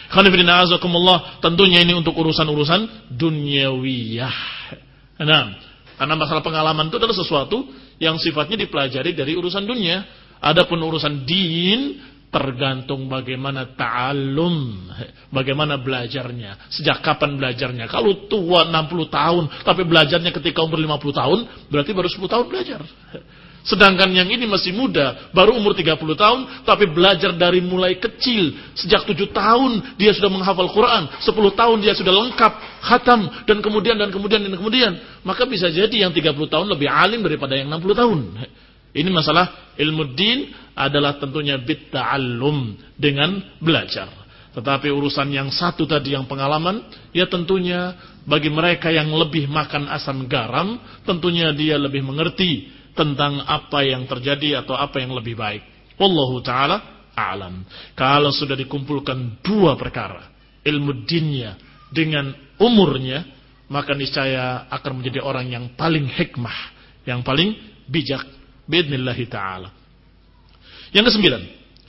Tentunya ini untuk urusan-urusan duniawiyah. Nah, karena masalah pengalaman itu adalah sesuatu yang sifatnya dipelajari dari urusan dunia. Adapun urusan din, Tergantung bagaimana ta'allum, bagaimana belajarnya, sejak kapan belajarnya. Kalau tua enam puluh tahun, tapi belajarnya ketika umur lima puluh tahun, berarti baru sepuluh tahun belajar. Sedangkan yang ini masih muda, baru umur tiga puluh tahun, tapi belajar dari mulai kecil. Sejak tujuh tahun dia sudah menghafal Quran, sepuluh tahun dia sudah lengkap, khatam, dan kemudian, dan kemudian, dan kemudian. Maka bisa jadi yang tiga puluh tahun lebih alim daripada yang enam puluh tahun. Ini masalah ilmu din adalah tentunya bitta'allum, dengan belajar. Tetapi urusan yang satu tadi yang pengalaman, ya tentunya bagi mereka yang lebih makan asam garam, tentunya dia lebih mengerti tentang apa yang terjadi atau apa yang lebih baik. Wallahu ta'ala a'lam. Kalau sudah dikumpulkan dua perkara, ilmu dinnya dengan umurnya, maka niscaya akan menjadi orang yang paling hikmah, yang paling bijak biidnillahi ta'ala. Yang kesembilan,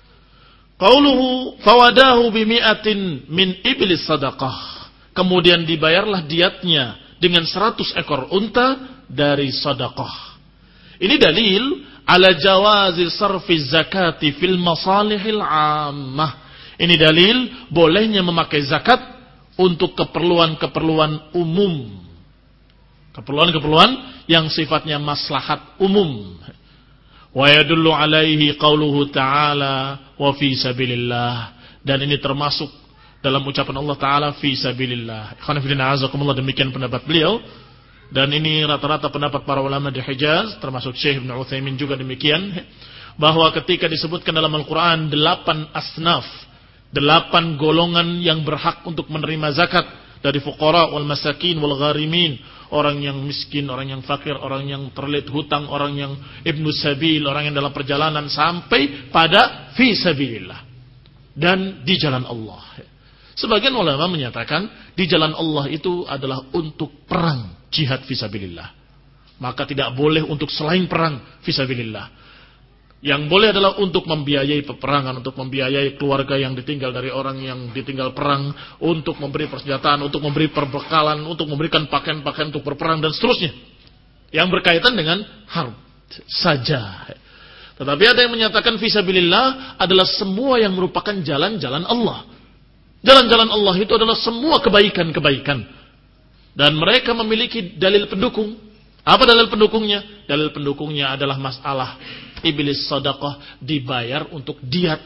qauluhu fawadahu bimi'atin min iblis sadaqah. Kemudian dibayarlah diatnya dengan seratus ekor unta dari sedekah. Ini dalil ala jawazi sarfi zakati fil masalihil ammah. Ini dalil bolehnya memakai zakat untuk keperluan-keperluan umum. Keperluan-keperluan yang sifatnya maslahat umum. Wa yadullu alaihi qauluhu ta'ala wa fi sabilillah. Dan ini termasuk dalam ucapan Allah Ta'ala fi sabilillah. Ikhwan fillah azakumullah, demikian pendapat beliau. Dan ini rata-rata pendapat para ulama di Hijaz, termasuk Syekh Ibn Utsaimin juga demikian, bahwa ketika disebutkan dalam Al-Quran delapan asnaf, delapan golongan yang berhak untuk menerima zakat, dari fuqara wal masakin wal gharimin, orang yang miskin, orang yang fakir, orang yang terlilit hutang, orang yang ibnu sabil, orang yang dalam perjalanan, sampai pada fi sabilillah, dan di jalan Allah. Sebagian ulama menyatakan di jalan Allah itu adalah untuk perang, jihad fi sabilillah. Maka tidak boleh untuk selain perang fi sabilillah. Yang boleh adalah untuk membiayai peperangan, untuk membiayai keluarga yang ditinggal dari orang yang ditinggal perang, untuk memberi persenjataan, untuk memberi perbekalan, untuk memberikan pakaian-pakaian untuk berperang, dan seterusnya. Yang berkaitan dengan harb saja. Tetapi ada yang menyatakan fisabilillah adalah semua yang merupakan jalan-jalan Allah. Jalan-jalan Allah itu adalah semua kebaikan-kebaikan. Dan mereka memiliki dalil pendukung. Apa dalil pendukungnya? Dalil pendukungnya adalah masalah iblis sedekah dibayar untuk diat.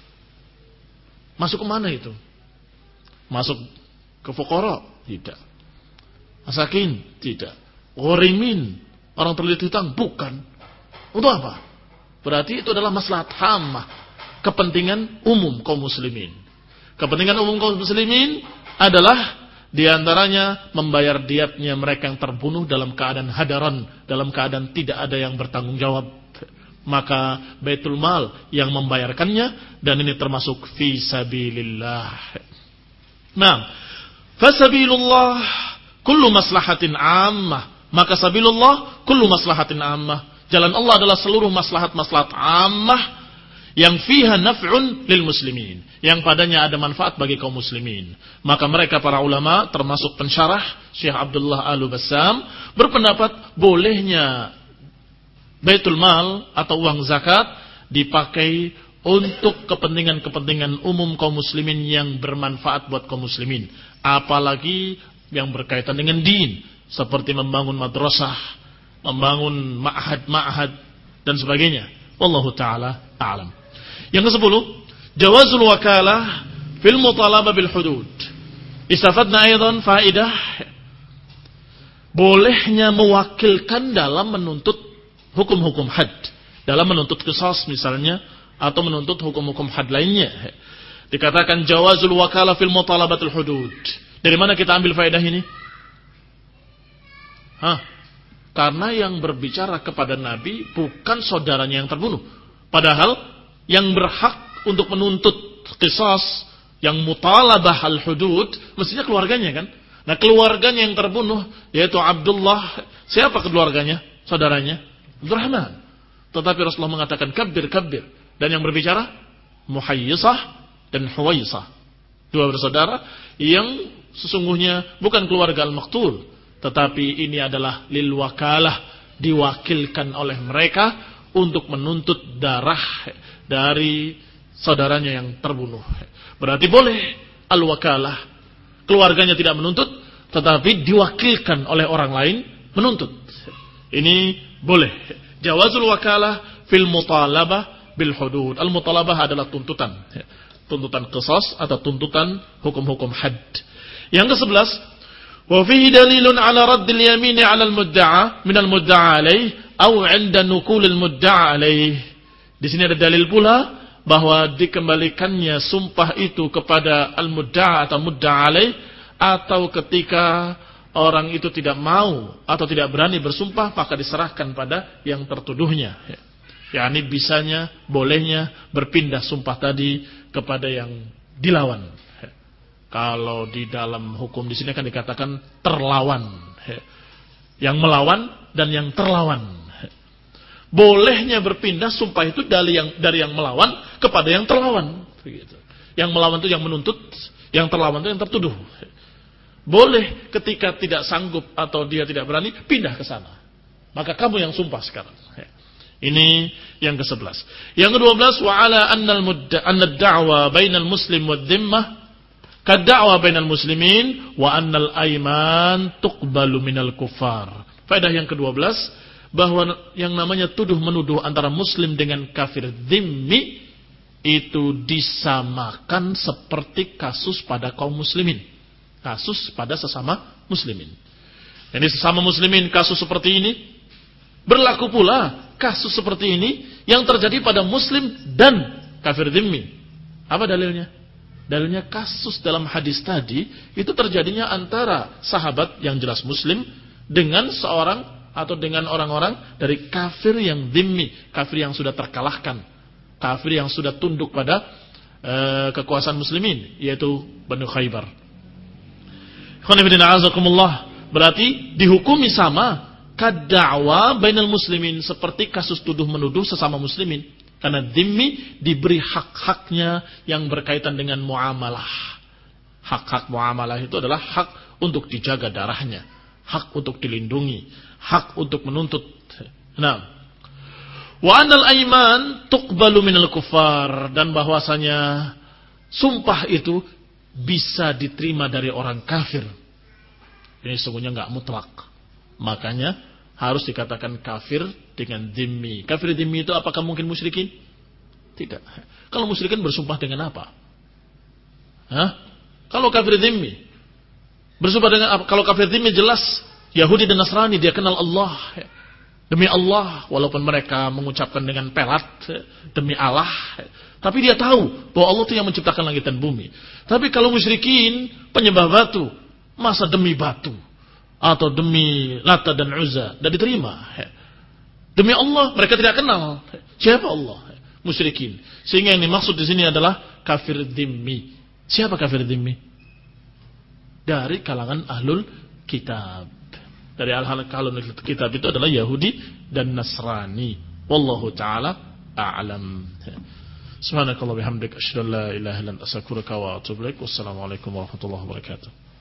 Masuk ke mana itu? Masuk ke fuqara? Tidak. Masakin? Tidak. Gharimin, orang terlilit hutang? Bukan. Untuk apa? Berarti itu adalah maslahat hammah, kepentingan umum kaum muslimin. Kepentingan umum kaum muslimin adalah diantaranya membayar diatnya mereka yang terbunuh dalam keadaan hadaran, dalam keadaan tidak ada yang bertanggung jawab. Maka Baitul Mal yang membayarkannya, dan ini termasuk fi sabilillah. Nah, fasabilullah kullu maslahatin ammah. Maka sabilullah kullu maslahatin ammah. Jalan Allah adalah seluruh maslahat-maslahat ammah yang fiha naf'un lil muslimin, yang padanya ada manfaat bagi kaum muslimin. Maka mereka para ulama, termasuk pensyarah Syekh Abdullah Al-Bassam, berpendapat bolehnya Baitul Mal atau uang zakat dipakai untuk kepentingan-kepentingan umum kaum muslimin yang bermanfaat buat kaum muslimin, apalagi yang berkaitan dengan din, seperti membangun madrasah, membangun ma'had-ma'had dan sebagainya. Wallahu ta'ala a'lam. Yang kesepuluh, jawazul wakalah fil mutalabah bil hudud. Istafadna aidan faidah, bolehnya mewakilkan dalam menuntut hukum-hukum had, dalam menuntut qisas misalnya, atau menuntut hukum-hukum had lainnya. Dikatakan jawazul wakalah fil mutalabatul hudud. Dari mana kita ambil faedah ini? Hah? Karena yang berbicara kepada Nabi bukan saudaranya yang terbunuh. Padahal yang berhak untuk menuntut qisas, yang mutalabah al-hudud, mestinya keluarganya kan. Nah, keluarganya yang terbunuh, yaitu Abdullah. Siapa keluarganya? Saudaranya Abdurrahman. Tetapi Rasulullah mengatakan kabir, kabir. Dan yang berbicara Muhayyisah dan Huwaisah, dua bersaudara yang sesungguhnya bukan keluarga al-maqtul, tetapi ini adalah lil wakalah, diwakilkan oleh mereka untuk menuntut darah dari saudaranya yang terbunuh. Berarti boleh al-wakalah, keluarganya tidak menuntut, tetapi diwakilkan oleh orang lain menuntut. Ini boleh. Jawazul wakalah fil mutalabah bil hudud. Al-mutalabah adalah tuntutan. Tuntutan qisas atau tuntutan hukum-hukum had. Yang kesebelas, wa fihi dalilun ala raddil yamini ala al-mudda'a min al-mudda'a alaih aw 'inda nukul al-mudda'a alaih. Di sini ada dalil pula bahwa dikembalikannya sumpah itu kepada al-mudda'a atau mudda'a alaih, atau ketika orang itu tidak mau atau tidak berani bersumpah, maka diserahkan pada yang tertuduhnya. Ya, ini bisanya, bolehnya berpindah sumpah tadi kepada yang dilawan. Kalau di dalam hukum di sini kan dikatakan terlawan, yang melawan dan yang terlawan. Bolehnya berpindah sumpah itu dari yang dari yang melawan kepada yang terlawan. Begitu. Yang melawan itu yang menuntut, yang terlawan itu yang tertuduh. Boleh ketika tidak sanggup atau dia tidak berani, pindah ke sana. Maka kamu yang sumpah sekarang. Ini yang kesebelas. Yang kedua belas, wa ala annal mudda annad da'wa bainal muslim wad dhimmah kad-da'wa bainal muslimin wa annal aiman tuqbalu minal kuffar. Faedah yang kedua belas, bahwa yang namanya tuduh menuduh antara muslim dengan kafir dhimmi itu disamakan seperti kasus pada kaum muslimin. Kasus pada sesama muslimin. Jadi sesama muslimin kasus seperti ini berlaku pula kasus seperti ini yang terjadi pada muslim dan kafir dhimmi. Apa dalilnya? Dalilnya kasus dalam hadis tadi itu terjadinya antara sahabat yang jelas muslim dengan seorang atau dengan orang-orang dari kafir yang dhimmi, kafir yang sudah terkalahkan, kafir yang sudah tunduk pada uh, kekuasaan muslimin, yaitu Banu Khaybar. Berarti dihukumi sama kad-da'wa bainal muslimin, seperti kasus tuduh menuduh sesama muslimin. Karena dhimmi diberi hak-haknya yang berkaitan dengan muamalah. Hak-hak muamalah itu adalah hak untuk dijaga darahnya, hak untuk dilindungi, hak untuk menuntut. Nah, wa anal aiman tuqbalu minal kuffar, dan bahwasanya sumpah itu bisa diterima dari orang kafir. Ini sesungguhnya enggak mutlak. Makanya harus dikatakan kafir dengan dhimmi. Kafir dhimmi itu apakah mungkin musyrikin? Tidak. Kalau musyrikin bersumpah dengan apa? Hah? Kalau kafir dhimmi bersumpah dengan apa? Kalau kafir dhimmi jelas Yahudi dan Nasrani, dia kenal Allah. Demi Allah, walaupun mereka mengucapkan dengan pelat, demi Allah, tapi dia tahu bahwa Allah itu yang menciptakan langit dan bumi. Tapi kalau musyrikin penyembah batu, masa demi batu atau demi Lata dan Uzza tidak diterima. Demi Allah mereka tidak kenal siapa Allah, musyrikin. Sehingga yang dimaksud di sini adalah kafir dhimmi. Siapa kafir dhimmi? Dari kalangan ahlul kitab. Dari al-halal kitab itu adalah Yahudi dan Nasrani. Wallahu ta'ala a'lam. Subhanakallah bihamdik asyhadu an la ilaha illa anta astaghfiruka wa atubu ilaik. Wassalamualaikum warahmatullahi wabarakatuh.